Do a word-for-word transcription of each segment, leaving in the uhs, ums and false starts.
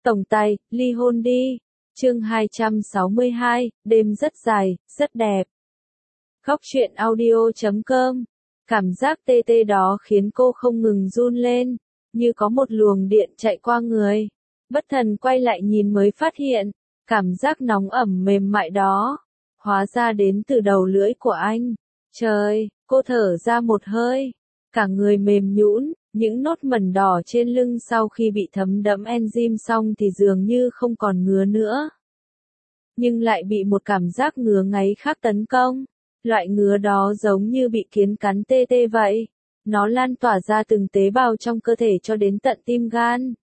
Tổng tài, ly hôn đi. Chương hai trăm sáu mươi hai, đêm rất dài, rất đẹp. Khóc chuyện audio chấm com. Cảm giác tê tê đó khiến cô không ngừng run lên, như có một luồng điện chạy qua người. Bất thần quay lại nhìn mới phát hiện, cảm giác nóng ẩm mềm mại đó, hóa ra đến từ đầu lưỡi của anh. Trời, cô thở ra một hơi, cả người mềm nhũn, những nốt mẩn đỏ trên lưng sau khi bị thấm đẫm enzyme xong thì dường như không còn ngứa nữa. Nhưng lại bị một cảm giác ngứa ngáy khác tấn công. Loại ngứa đó giống như bị kiến cắn tê tê vậy. Nó lan tỏa ra từng tế bào trong cơ thể cho đến tận tim gan.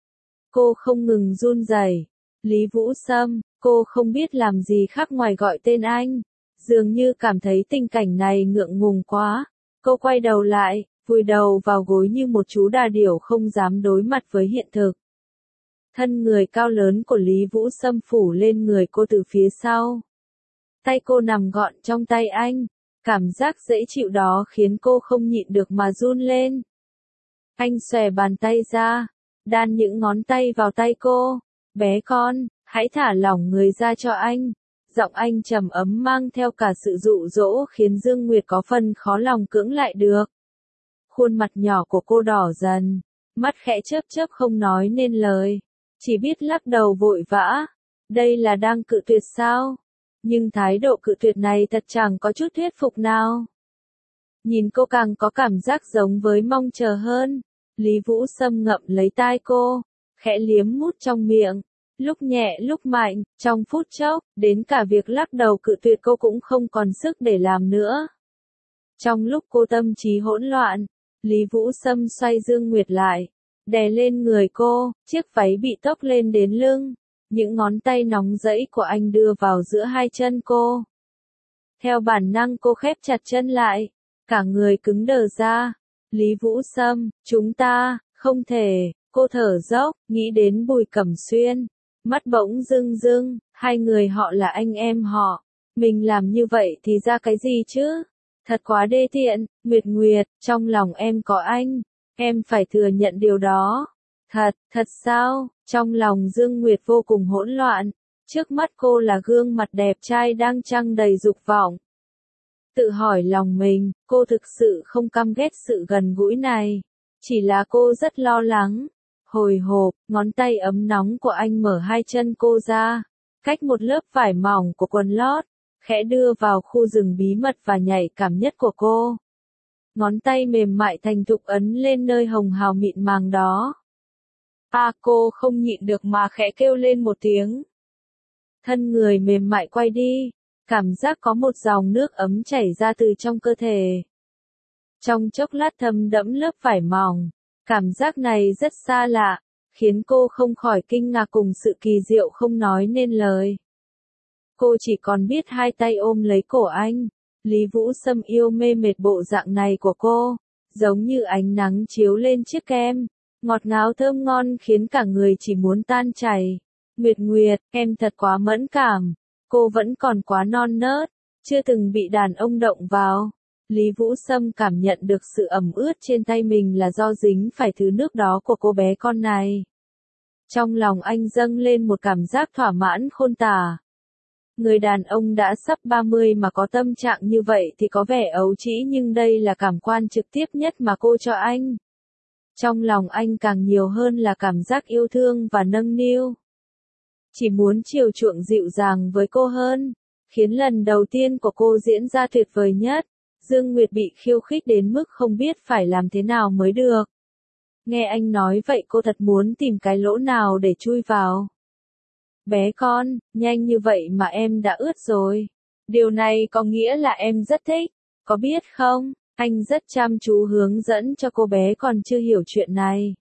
Cô không ngừng run rẩy. Lý Vũ Sâm, cô không biết làm gì khác ngoài gọi tên anh. Dường như cảm thấy tình cảnh này ngượng ngùng quá. Cô quay đầu lại, vùi đầu vào gối như một chú đà điểu không dám đối mặt với hiện thực. Thân người cao lớn của Lý Vũ Sâm phủ lên người cô từ phía sau. Tay cô nằm gọn trong tay anh, cảm giác dễ chịu đó khiến cô không nhịn được mà run lên. Anh xòe bàn tay ra, đan những ngón tay vào tay cô. Bé con, hãy thả lỏng người ra cho anh. Giọng anh trầm ấm mang theo cả sự dụ dỗ khiến Dương Nguyệt có phần khó lòng cưỡng lại được. Khuôn mặt nhỏ của cô đỏ dần, mắt khẽ chớp chớp không nói nên lời, chỉ biết lắc đầu vội vã. Đây là đang cự tuyệt sao? Nhưng thái độ cự tuyệt này thật chẳng có chút thuyết phục nào. Nhìn cô càng có cảm giác giống với mong chờ hơn. Lý Vũ Sâm ngậm lấy tai cô, khẽ liếm mút trong miệng, lúc nhẹ lúc mạnh, trong phút chốc, đến cả việc lắc đầu cự tuyệt cô cũng không còn sức để làm nữa. Trong lúc cô tâm trí hỗn loạn, Lý Vũ Sâm xoay Dương Nguyệt lại, đè lên người cô, chiếc váy bị tốc lên đến lưng. Những ngón tay nóng rẫy của anh đưa vào giữa hai chân cô. Theo bản năng cô khép chặt chân lại, cả người cứng đờ ra. Lý Vũ Sâm, chúng ta, không thể, cô thở dốc, nghĩ đến Bùi Cẩm Xuyên. Mắt bỗng rưng rưng, hai người họ là anh em họ. Mình làm như vậy thì ra cái gì chứ? Thật quá đê tiện, Nguyệt Nguyệt, trong lòng em có anh. Em phải thừa nhận điều đó. Thật, thật sao? Trong lòng Dương Nguyệt vô cùng hỗn loạn. Trước mắt cô là gương mặt đẹp trai đang trăng đầy dục vọng. Tự hỏi lòng mình, cô thực sự không căm ghét sự gần gũi này. Chỉ là cô rất lo lắng. Hồi hộp, ngón tay ấm nóng của anh mở hai chân cô ra, cách một lớp vải mỏng của quần lót, khẽ đưa vào khu rừng bí mật và nhạy cảm nhất của cô. Ngón tay mềm mại thành thục ấn lên nơi hồng hào mịn màng đó. À, cô không nhịn được mà khẽ kêu lên một tiếng. Thân người mềm mại quay đi, cảm giác có một dòng nước ấm chảy ra từ trong cơ thể. Trong chốc lát thấm đẫm lớp vải mỏng, cảm giác này rất xa lạ, khiến cô không khỏi kinh ngạc cùng sự kỳ diệu không nói nên lời. Cô chỉ còn biết hai tay ôm lấy cổ anh. Lý Vũ Sâm yêu mê mệt bộ dạng này của cô, giống như ánh nắng chiếu lên chiếc kem, ngọt ngào thơm ngon khiến cả người chỉ muốn tan chảy. Nguyệt Nguyệt, em thật quá mẫn cảm, cô vẫn còn quá non nớt, chưa từng bị đàn ông động vào. Lý Vũ Sâm cảm nhận được sự ẩm ướt trên tay mình là do dính phải thứ nước đó của cô bé con này. Trong lòng anh dâng lên một cảm giác thỏa mãn khôn tả. Người đàn ông đã sắp ba mươi mà có tâm trạng như vậy thì có vẻ ấu trĩ, nhưng đây là cảm quan trực tiếp nhất mà cô cho anh. Trong lòng anh càng nhiều hơn là cảm giác yêu thương và nâng niu. Chỉ muốn chiều chuộng dịu dàng với cô hơn, khiến lần đầu tiên của cô diễn ra tuyệt vời nhất. Dương Nguyệt bị khiêu khích đến mức không biết phải làm thế nào mới được. Nghe anh nói vậy cô thật muốn tìm cái lỗ nào để chui vào. Bé con, nhanh như vậy mà em đã ướt rồi. Điều này có nghĩa là em rất thích, có biết không? Anh rất chăm chú hướng dẫn cho cô bé còn chưa hiểu chuyện này.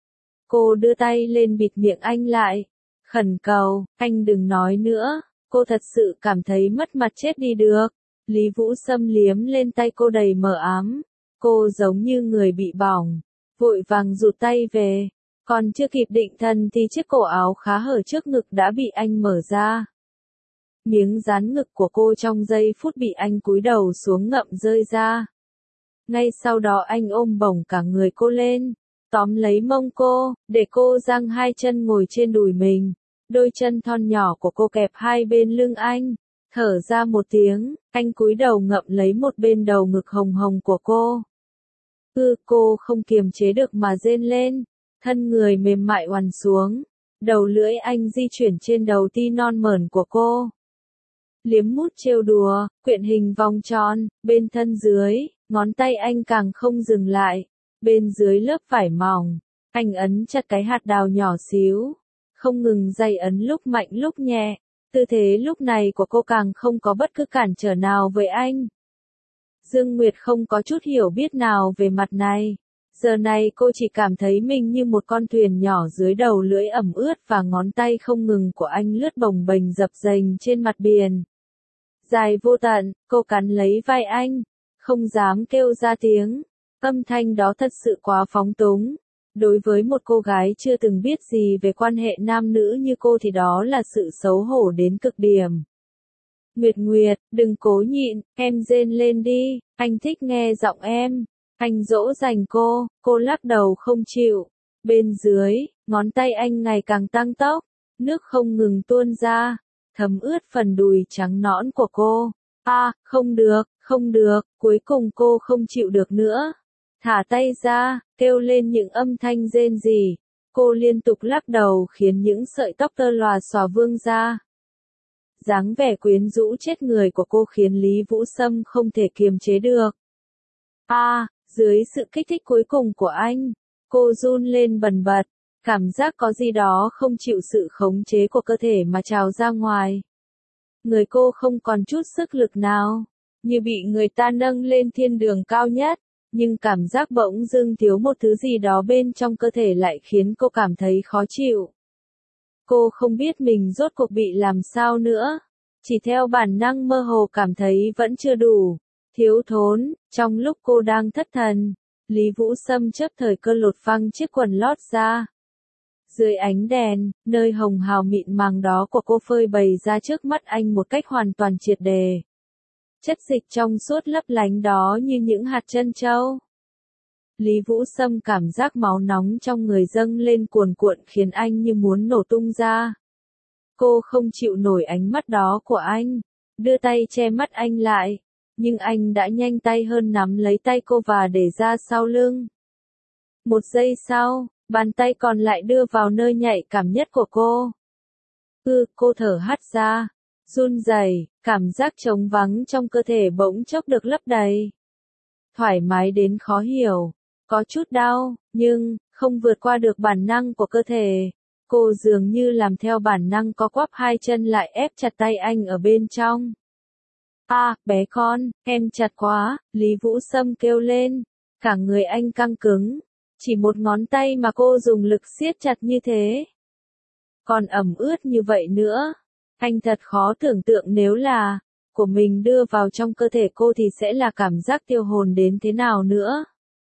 Cô đưa tay lên bịt miệng anh lại, khẩn cầu, anh đừng nói nữa, cô thật sự cảm thấy mất mặt chết đi được. Lý Vũ Sâm liếm lên tay cô đầy mờ ám, cô giống như người bị bỏng, vội vàng rụt tay về. Còn chưa kịp định thần thì chiếc cổ áo khá hở trước ngực đã bị anh mở ra. Miếng dán ngực của cô trong giây phút bị anh cúi đầu xuống ngậm rơi ra. Ngay sau đó anh ôm bổng cả người cô lên, tóm lấy mông cô, để cô giang hai chân ngồi trên đùi mình. Đôi chân thon nhỏ của cô kẹp hai bên lưng anh. Thở ra một tiếng, anh cúi đầu ngậm lấy một bên đầu ngực hồng hồng của cô. Ư, cô không kiềm chế được mà rên lên, thân người mềm mại oằn xuống. Đầu lưỡi anh di chuyển trên đầu ti non mởn của cô. Liếm mút trêu đùa, quyện hình vòng tròn, bên thân dưới, ngón tay anh càng không dừng lại. Bên dưới lớp vải mỏng, anh ấn chặt cái hạt đào nhỏ xíu. Không ngừng day ấn lúc mạnh lúc nhẹ. Tư thế lúc này của cô càng không có bất cứ cản trở nào với anh. Dương Nguyệt không có chút hiểu biết nào về mặt này. Giờ này cô chỉ cảm thấy mình như một con thuyền nhỏ dưới đầu lưỡi ẩm ướt và ngón tay không ngừng của anh lướt bồng bềnh dập dềnh trên mặt biển. Dài vô tận, cô cắn lấy vai anh, không dám kêu ra tiếng. Âm thanh đó thật sự quá phóng túng. Đối với một cô gái chưa từng biết gì về quan hệ nam nữ như cô thì đó là sự xấu hổ đến cực điểm. Nguyệt Nguyệt, đừng cố nhịn, em rên lên đi, anh thích nghe giọng em. Anh dỗ dành cô, cô lắc đầu không chịu. Bên dưới, ngón tay anh ngày càng tăng tốc, nước không ngừng tuôn ra, thấm ướt phần đùi trắng nõn của cô. À, không được, không được, cuối cùng cô không chịu được nữa. Thả tay ra, kêu lên những âm thanh rên rỉ. Cô liên tục lắc đầu khiến những sợi tóc tơ lòa xòa vương ra. Dáng vẻ quyến rũ chết người của cô khiến Lý Vũ Sâm không thể kiềm chế được. À, dưới sự kích thích cuối cùng của anh, cô run lên bần bật, cảm giác có gì đó không chịu sự khống chế của cơ thể mà trào ra ngoài. Người cô không còn chút sức lực nào, như bị người ta nâng lên thiên đường cao nhất. Nhưng cảm giác bỗng dưng thiếu một thứ gì đó bên trong cơ thể lại khiến cô cảm thấy khó chịu. Cô không biết mình rốt cuộc bị làm sao nữa. Chỉ theo bản năng mơ hồ cảm thấy vẫn chưa đủ. Thiếu thốn, trong lúc cô đang thất thần, Lý Vũ Sâm chớp thời cơ lột phăng chiếc quần lót ra. Dưới ánh đèn, nơi hồng hào mịn màng đó của cô phơi bày ra trước mắt anh một cách hoàn toàn triệt đề. Chất dịch trong suốt lấp lánh đó như những hạt trân châu. Lý Vũ Sâm cảm giác máu nóng trong người dâng lên cuồn cuộn khiến anh như muốn nổ tung ra. Cô không chịu nổi ánh mắt đó của anh, đưa tay che mắt anh lại, nhưng anh đã nhanh tay hơn nắm lấy tay cô và để ra sau lưng. Một giây sau, bàn tay còn lại đưa vào nơi nhạy cảm nhất của cô. Ừ, cô thở hắt ra, run rẩy, cảm giác trống vắng trong cơ thể bỗng chốc được lấp đầy. Thoải mái đến khó hiểu, có chút đau, nhưng không vượt qua được bản năng của cơ thể. Cô dường như làm theo bản năng có quắp hai chân lại ép chặt tay anh ở bên trong. À, bé con, em chặt quá, Lý Vũ Sâm kêu lên. Cả người anh căng cứng, chỉ một ngón tay mà cô dùng lực siết chặt như thế. Còn ẩm ướt như vậy nữa. Anh thật khó tưởng tượng nếu là của mình đưa vào trong cơ thể cô thì sẽ là cảm giác tiêu hồn đến thế nào nữa.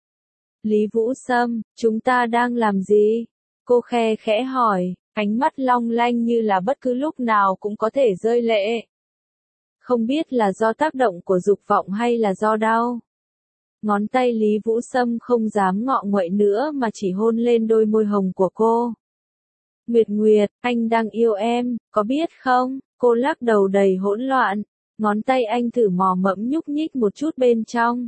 Lý Vũ Sâm, chúng ta đang làm gì? Cô khe khẽ hỏi, ánh mắt long lanh như là bất cứ lúc nào cũng có thể rơi lệ. Không biết là do tác động của dục vọng hay là do đau. Ngón tay Lý Vũ Sâm không dám ngọ nguậy nữa mà chỉ hôn lên đôi môi hồng của cô. Nguyệt Nguyệt, anh đang yêu em, có biết không? Cô lắc đầu đầy hỗn loạn, ngón tay anh thử mò mẫm nhúc nhích một chút bên trong.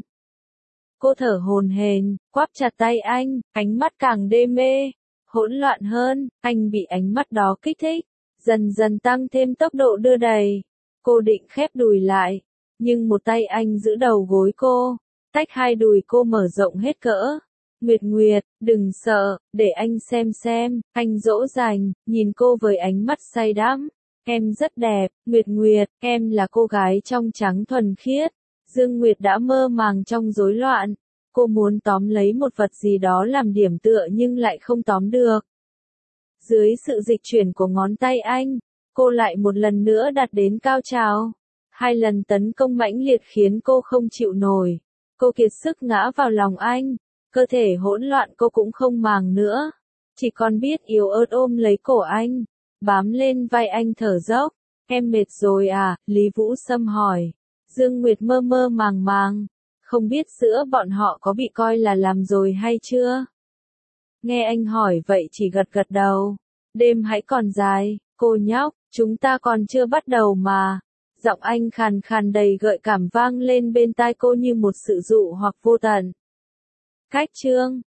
Cô thở hổn hển, quắp chặt tay anh, ánh mắt càng đê mê, hỗn loạn hơn, anh bị ánh mắt đó kích thích, dần dần tăng thêm tốc độ đưa đẩy. Cô định khép đùi lại, nhưng một tay anh giữ đầu gối cô, tách hai đùi cô mở rộng hết cỡ. Nguyệt Nguyệt, đừng sợ, để anh xem xem, anh dỗ dành, nhìn cô với ánh mắt say đắm. Em rất đẹp, Nguyệt Nguyệt, em là cô gái trong trắng thuần khiết. Dương Nguyệt đã mơ màng trong rối loạn. Cô muốn tóm lấy một vật gì đó làm điểm tựa nhưng lại không tóm được. Dưới sự dịch chuyển của ngón tay anh, cô lại một lần nữa đạt đến cao trào. Hai lần tấn công mãnh liệt khiến cô không chịu nổi. Cô kiệt sức ngã vào lòng anh. Cơ thể hỗn loạn cô cũng không màng nữa. Chỉ còn biết yếu ớt ôm lấy cổ anh. Bám lên vai anh thở dốc. Em mệt rồi à? Lý Vũ Sâm hỏi. Dương Nguyệt mơ mơ màng màng. Không biết giữa bọn họ có bị coi là làm rồi hay chưa? Nghe anh hỏi vậy chỉ gật gật đầu. Đêm hãy còn dài, cô nhóc, chúng ta còn chưa bắt đầu mà. Giọng anh khàn khàn đầy gợi cảm vang lên bên tai cô như một sự dụ hoặc vô tận. Cách chương